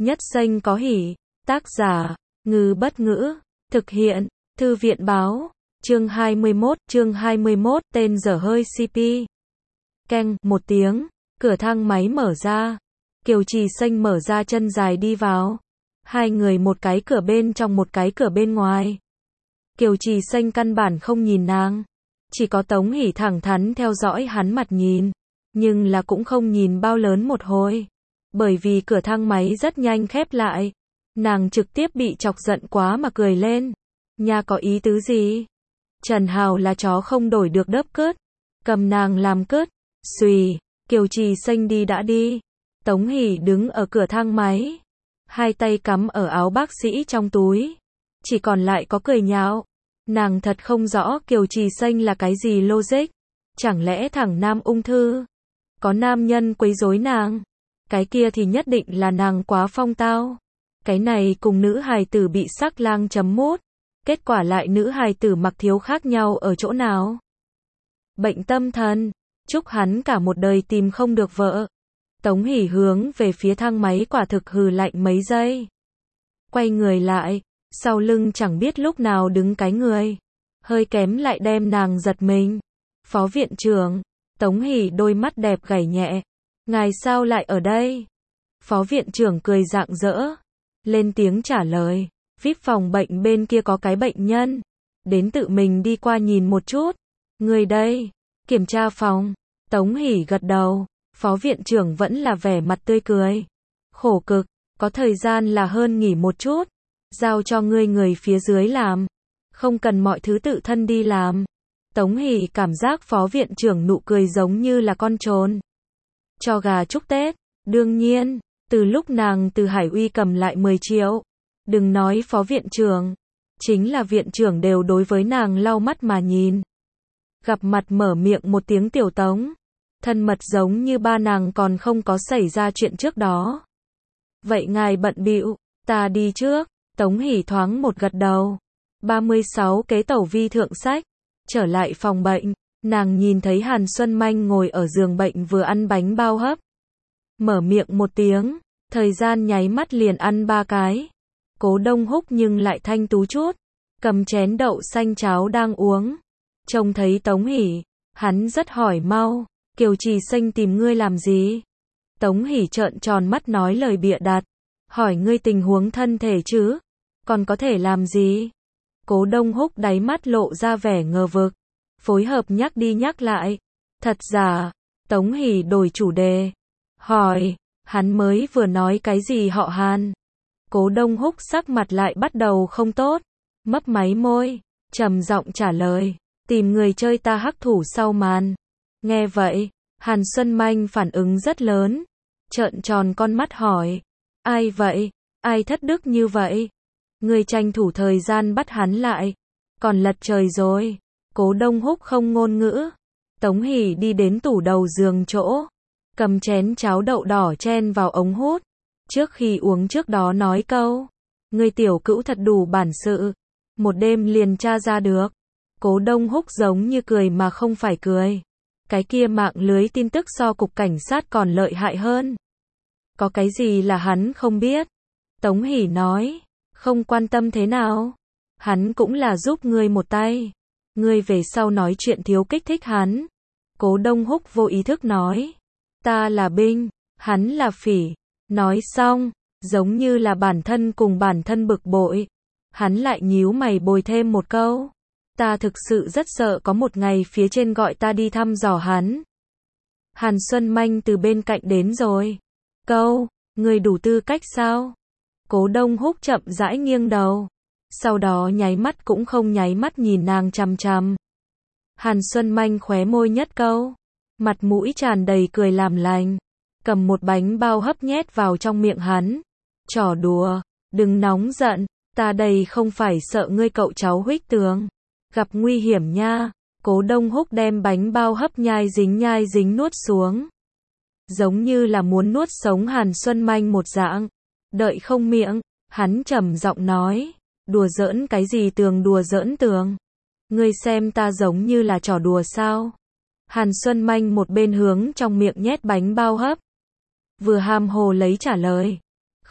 Nhất xanh có hỉ. Tác giả, Ngư Bất Ngữ. Thực hiện, Thư viện Báo. Chương 21, tên dở hơi CP. Keng, một tiếng, cửa thang máy mở ra. Kiều Trì Xanh mở ra chân dài đi vào. Hai người một cái cửa bên trong một cái cửa bên ngoài. Kiều Trì Xanh căn bản không nhìn nàng. Chỉ có Tống Hỷ thẳng thắn theo dõi hắn mặt nhìn. Nhưng là cũng không nhìn bao lớn một hồi. Bởi vì cửa thang máy rất nhanh khép lại. Nàng trực tiếp bị chọc giận quá mà cười lên. Nha có ý tứ gì? Trần Hào là chó không đổi được đớp cướt. Cầm nàng làm cướt. Xùy, Kiều Trì Xanh đi đã đi. Tống Hỷ đứng ở cửa thang máy. Hai tay cắm ở áo bác sĩ trong túi. Chỉ còn lại có cười nhạo. Nàng thật không rõ Kiều Trì Xanh là cái gì logic. Chẳng lẽ thẳng nam ung thư? Có nam nhân quấy rối nàng? Cái kia thì nhất định là nàng quá phong tao. Cái này cùng nữ hài tử bị sắc lang chấm mút. Kết quả lại nữ hài tử mặc thiếu khác nhau ở chỗ nào? Bệnh tâm thần. Chúc hắn cả một đời tìm không được vợ. Tống Hỷ hướng về phía thang máy quả thực hừ lạnh mấy giây. Quay người lại. Sau lưng chẳng biết lúc nào đứng cái người. Hơi kém lại đem nàng giật mình. Phó viện trưởng. Tống Hỷ đôi mắt đẹp gảy nhẹ. Ngài sao lại ở đây? Phó viện trưởng cười rạng rỡ. Lên tiếng trả lời. VIP phòng bệnh bên kia có cái bệnh nhân. Đến tự mình đi qua nhìn một chút. Người đây. Kiểm tra phòng. Tống Hỷ gật đầu. Phó viện trưởng vẫn là vẻ mặt tươi cười. Khổ cực. Có thời gian là hơn nghỉ một chút. Giao cho ngươi người phía dưới làm. Không cần mọi thứ tự thân đi làm. Tống Hỷ cảm giác phó viện trưởng nụ cười giống như là con trồn. Cho gà chúc Tết. Đương nhiên, từ lúc nàng từ Hải Uy cầm lại 10 triệu. Đừng nói phó viện trưởng. Chính là viện trưởng đều đối với nàng lau mắt mà nhìn. Gặp mặt mở miệng một tiếng tiểu Tống. Thân mật giống như ba nàng còn không có xảy ra chuyện trước đó. Vậy ngài bận bịu, ta đi trước. Tống Hỷ thoáng một gật đầu. 36 kế tẩu vi thượng sách. Trở lại phòng bệnh, nàng nhìn thấy Hàn Xuân Manh ngồi ở giường bệnh vừa ăn bánh bao hấp. Mở miệng một tiếng, thời gian nháy mắt liền ăn 3 cái. Cố Đông Húc nhưng lại thanh tú chút, cầm chén đậu xanh cháo đang uống. Trông thấy Tống Hỷ, hắn rất hỏi mau, Kiều Trì Xanh tìm ngươi làm gì? Tống Hỷ trợn tròn mắt nói lời bịa đặt, hỏi ngươi tình huống thân thể chứ, còn có thể làm gì? Cố Đông Húc đáy mắt lộ ra vẻ ngờ vực, phối hợp nhắc đi nhắc lại. Thật giả, Tống Hỷ đổi chủ đề, hỏi, hắn mới vừa nói cái gì họ Hàn? Cố Đông Húc sắc mặt lại bắt đầu không tốt, mấp máy môi, trầm giọng trả lời, tìm người chơi ta hắc thủ sau màn. Nghe vậy, Hàn Xuân Manh phản ứng rất lớn, trợn tròn con mắt hỏi, ai vậy? Ai thất đức như vậy? Người tranh thủ thời gian bắt hắn lại, còn lật trời rồi. Cố Đông Húc không ngôn ngữ. Tống Hỷ đi đến tủ đầu giường chỗ, cầm chén cháo đậu đỏ chen vào ống hút. Trước khi uống trước đó nói câu, người tiểu cữu thật đủ bản sự, một đêm liền tra ra được. Cố Đông Húc giống như cười mà không phải cười. Cái kia mạng lưới tin tức so cục cảnh sát còn lợi hại hơn. Có cái gì là hắn không biết? Tống Hỷ nói, không quan tâm thế nào. Hắn cũng là giúp ngươi một tay. Ngươi về sau nói chuyện thiếu kích thích hắn. Cố Đông Húc vô ý thức nói, ta là binh, hắn là phỉ. Nói xong, giống như là bản thân cùng bản thân bực bội. Hắn lại nhíu mày bồi thêm một câu. Ta thực sự rất sợ có một ngày phía trên gọi ta đi thăm dò hắn. Hàn Xuân Manh từ bên cạnh đến rồi. Câu, người đủ tư cách sao? Cố Đông Húc chậm rãi nghiêng đầu. Sau đó nháy mắt cũng không nháy mắt nhìn nàng chằm chằm. Hàn Xuân Manh khóe môi nhất câu. Mặt mũi tràn đầy cười làm lành. Cầm một bánh bao hấp nhét vào trong miệng hắn. Trò đùa, đừng nóng giận, ta đây không phải sợ ngươi cậu cháu huých tường. Gặp nguy hiểm nha. Cố Đông Húc đem bánh bao hấp nhai dính nuốt xuống. Giống như là muốn nuốt sống Hàn Xuân Manh một dạng. Đợi không miệng, hắn trầm giọng nói, đùa giỡn cái gì tường đùa giỡn tường. Ngươi xem ta giống như là trò đùa sao? Hàn Xuân Manh một bên hướng trong miệng nhét bánh bao hấp. Vừa hàm hồ lấy trả lời.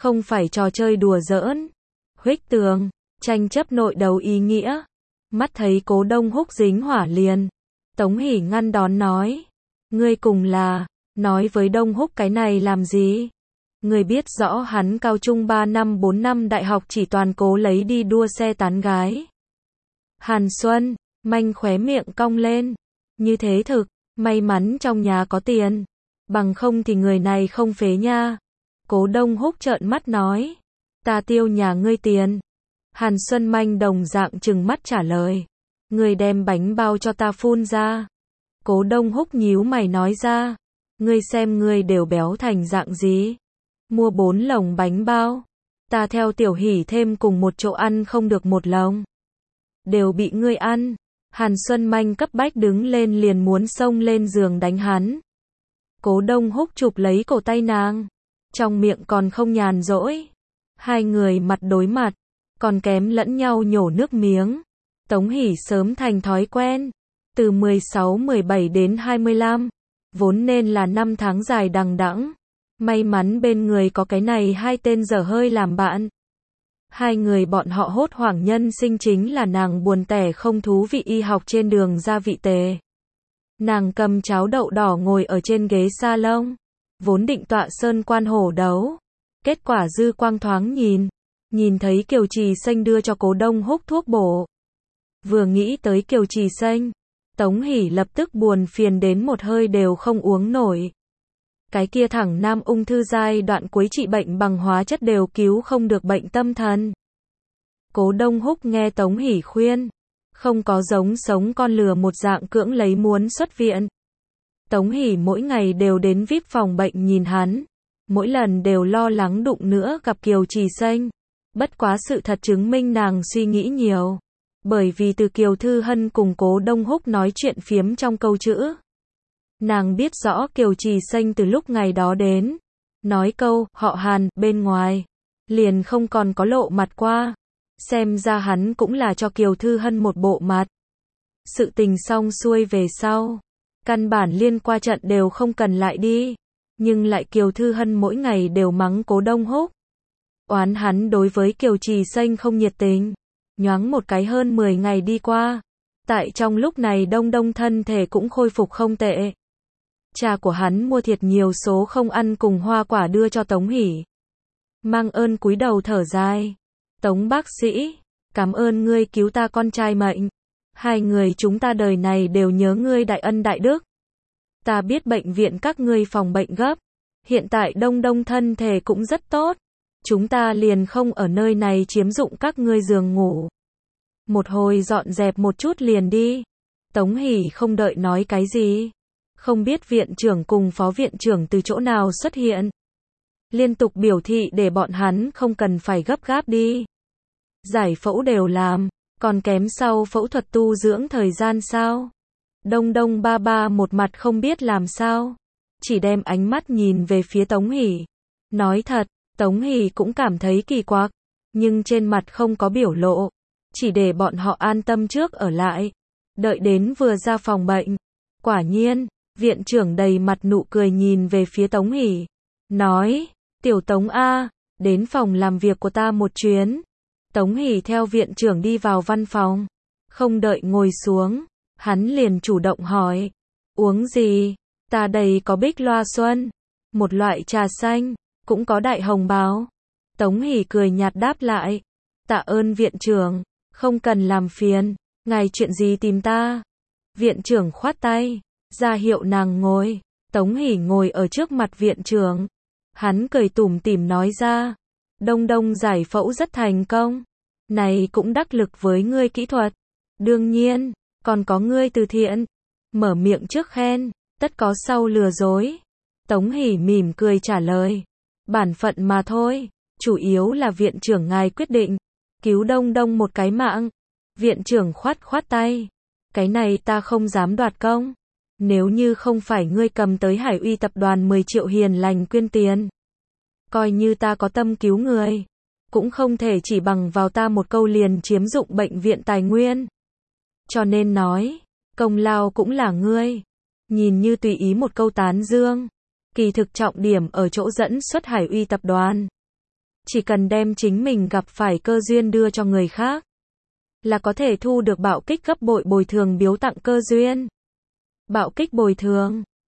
không phải trò chơi đùa giỡn. Huých tường, tranh chấp nội đấu ý nghĩa. Mắt thấy Cố Đông Húc dính hỏa liền. Tống Hỷ ngăn đón nói. Ngươi cùng là, nói với Đông Húc cái này làm gì? Ngươi biết rõ hắn cao trung 3 năm 4 năm đại học chỉ toàn cố lấy đi đua xe tán gái. Hàn Xuân, manh khóe miệng cong lên. Như thế thực, may mắn trong nhà có tiền. Bằng không thì người này không phế nha. Cố Đông Húc trợn mắt nói. Ta tiêu nhà ngươi tiền. Hàn Xuân manh đồng dạng trừng mắt trả lời. Ngươi đem bánh bao cho ta phun ra. Cố Đông Húc nhíu mày nói ra. Ngươi xem ngươi đều béo thành dạng gì. Mua 4 lồng bánh bao. Ta theo Tiểu Hỷ thêm cùng một chỗ ăn không được một lồng. Đều bị ngươi ăn. Hàn Xuân manh cấp bách đứng lên liền muốn xông lên giường đánh hắn. Cố Đông Húc chụp lấy cổ tay nàng. Trong miệng còn không nhàn rỗi. Hai người mặt đối mặt. Còn kém lẫn nhau nhổ nước miếng. Tống Hỷ sớm thành thói quen. Từ 16-17 đến 25. Vốn nên là 5 tháng dài đằng đẵng. May mắn bên người có cái này hai tên dở hơi làm bạn. Hai người bọn họ hốt hoảng nhân sinh chính là nàng buồn tẻ không thú vị y học trên đường ra vị tề. Nàng cầm cháo đậu đỏ ngồi ở trên ghế salon. Vốn định tọa sơn quan hổ đấu. Kết quả dư quang thoáng nhìn thấy Kiều Trì Xanh đưa cho Cố Đông Húc thuốc bổ. Vừa nghĩ tới Kiều Trì Xanh, Tống Hỷ lập tức buồn phiền đến một hơi đều không uống nổi. Cái kia thẳng nam ung thư giai đoạn cuối trị bệnh bằng hóa chất đều cứu không được bệnh tâm thần. Cố Đông Húc nghe Tống Hỷ khuyên, không có giống sống con lừa một dạng cưỡng lấy muốn xuất viện. Tống Hỷ mỗi ngày đều đến VIP phòng bệnh nhìn hắn, mỗi lần đều lo lắng đụng nữa gặp Kiều Trì Xanh. Bất quá sự thật chứng minh nàng suy nghĩ nhiều. Bởi vì từ Kiều Thư Hân cùng Cố Đông Húc nói chuyện phiếm trong câu chữ. Nàng biết rõ Kiều Trì Xanh từ lúc ngày đó đến. Nói câu, họ Hàn, bên ngoài. Liền không còn có lộ mặt qua. Xem ra hắn cũng là cho Kiều Thư Hân một bộ mặt. Sự tình xong xuôi về sau. Căn bản liên qua trận đều không cần lại đi. Nhưng lại Kiều Thư Hân mỗi ngày đều mắng Cố Đông Húc. Oán hắn đối với Kiều Trì Xanh không nhiệt tình. Nhoáng một cái hơn 10 ngày đi qua. Tại trong lúc này Đông Đông thân thể cũng khôi phục không tệ. Cha của hắn mua thiệt nhiều số không ăn cùng hoa quả đưa cho Tống Hỷ. Mang ơn cúi đầu thở dài. Tống bác sĩ, cảm ơn ngươi cứu ta con trai mệnh. Hai người chúng ta đời này đều nhớ ngươi đại ân đại đức. Ta biết bệnh viện các ngươi phòng bệnh gấp. Hiện tại Đông Đông thân thể cũng rất tốt. Chúng ta liền không ở nơi này chiếm dụng các ngươi giường ngủ. Một hồi dọn dẹp một chút liền đi. Tống Hỷ không đợi nói cái gì. Không biết viện trưởng cùng phó viện trưởng từ chỗ nào xuất hiện. Liên tục biểu thị để bọn hắn không cần phải gấp gáp đi. Giải phẫu đều làm, còn kém sau phẫu thuật tu dưỡng thời gian sao? Đông Đông ba ba một mặt không biết làm sao. Chỉ đem ánh mắt nhìn về phía Tống Hỷ. Nói thật, Tống Hỷ cũng cảm thấy kỳ quặc. Nhưng trên mặt không có biểu lộ. Chỉ để bọn họ an tâm trước ở lại. Đợi đến vừa ra phòng bệnh. Quả nhiên, viện trưởng đầy mặt nụ cười nhìn về phía Tống Hỷ. Nói, tiểu Tống A, đến phòng làm việc của ta một chuyến. Tống Hỷ theo viện trưởng đi vào văn phòng. Không đợi ngồi xuống, hắn liền chủ động hỏi. Uống gì? Ta đây có bích loa xuân. Một loại trà xanh, cũng có đại hồng báo. Tống Hỷ cười nhạt đáp lại. Tạ ơn viện trưởng, không cần làm phiền. Ngài chuyện gì tìm ta? Viện trưởng khoát tay, ra hiệu nàng ngồi. Tống Hỷ ngồi ở trước mặt viện trưởng. Hắn cười tủm tỉm nói ra. Đông Đông giải phẫu rất thành công. Này cũng đắc lực với ngươi kỹ thuật. Đương nhiên, còn có ngươi từ thiện. Mở miệng trước khen, tất có sau lừa dối. Tống Hỷ mỉm cười trả lời. Bản phận mà thôi, chủ yếu là viện trưởng ngài quyết định. Cứu Đông Đông một cái mạng. Viện trưởng khoát tay. Cái này ta không dám đoạt công. Nếu như không phải ngươi cầm tới Hải Uy tập đoàn 10 triệu hiền lành quyên tiền. Coi như ta có tâm cứu người. Cũng không thể chỉ bằng vào ta một câu liền chiếm dụng bệnh viện tài nguyên. Cho nên nói, công lao cũng là ngươi. Nhìn như tùy ý một câu tán dương. Kỳ thực trọng điểm ở chỗ dẫn xuất Hải Uy tập đoàn. Chỉ cần đem chính mình gặp phải cơ duyên đưa cho người khác, là có thể thu được bạo kích gấp bội bồi thường biếu tặng cơ duyên. Bạo kích bồi thường.